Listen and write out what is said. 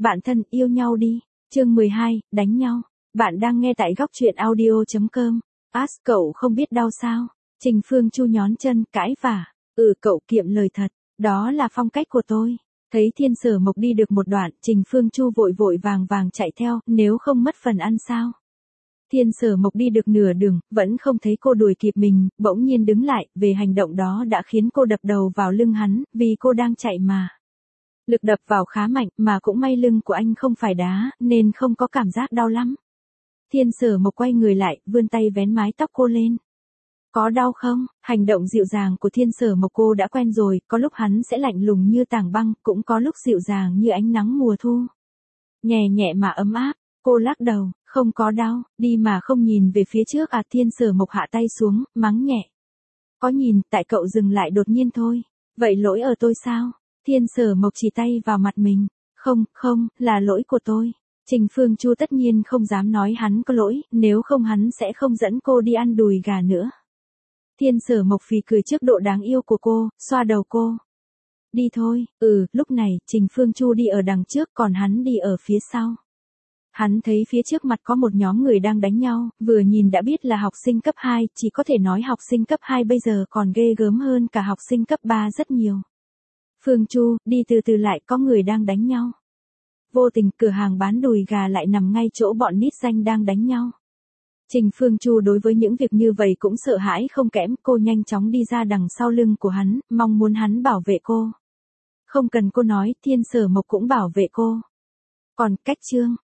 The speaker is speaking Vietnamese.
Bạn thân, yêu nhau đi. Chương 12, đánh nhau. Bạn đang nghe tại góc truyện audio.com. Cậu không biết đau sao? Trình Phương Chu nhón chân, cãi vả. Cậu kiệm lời thật. Đó là phong cách của tôi. Thấy Thiên Sở Mộc đi được một đoạn, Trình Phương Chu vội vội vàng vàng chạy theo, nếu không mất phần ăn sao? Thiên Sở Mộc đi được nửa đường, vẫn không thấy cô đuổi kịp mình, bỗng nhiên đứng lại, về hành động đó đã khiến cô đập đầu vào lưng hắn, vì cô đang chạy mà. Lực đập vào khá mạnh, mà cũng may lưng của anh không phải đá, nên không có cảm giác đau lắm. Thiên Sở Mộc quay người lại, vươn tay vén mái tóc cô lên. Có đau không? Hành động dịu dàng của Thiên Sở Mộc cô đã quen rồi, có lúc hắn sẽ lạnh lùng như tảng băng, cũng có lúc dịu dàng như ánh nắng mùa thu. Nhẹ nhẹ mà ấm áp, cô lắc đầu, không có đau, đi mà không nhìn về phía trước à? Thiên Sở Mộc hạ tay xuống, mắng nhẹ. Có nhìn, tại cậu dừng lại đột nhiên thôi. Vậy lỗi ở tôi sao? Thiên Sở Mộc chỉ tay vào mặt mình. Không, là lỗi của tôi. Trình Phương Chu tất nhiên không dám nói hắn có lỗi, nếu không hắn sẽ không dẫn cô đi ăn đùi gà nữa. Thiên Sở Mộc phì cười trước độ đáng yêu của cô, xoa đầu cô. Đi thôi. Lúc này, Trình Phương Chu đi ở đằng trước, còn hắn đi ở phía sau. Hắn thấy phía trước mặt có một nhóm người đang đánh nhau, vừa nhìn đã biết là học sinh cấp 2, chỉ có thể nói học sinh cấp 2 bây giờ còn ghê gớm hơn cả học sinh cấp 3 rất nhiều. Phương Chu, đi từ từ lại, có người đang đánh nhau. Vô tình, cửa hàng bán đùi gà lại nằm ngay chỗ bọn nít danh đang đánh nhau. Trình Phương Chu đối với những việc như vậy cũng sợ hãi không kém, cô nhanh chóng đi ra đằng sau lưng của hắn, mong muốn hắn bảo vệ cô. Không cần cô nói, Thiên Sở Mộc cũng bảo vệ cô. Còn, cách chương,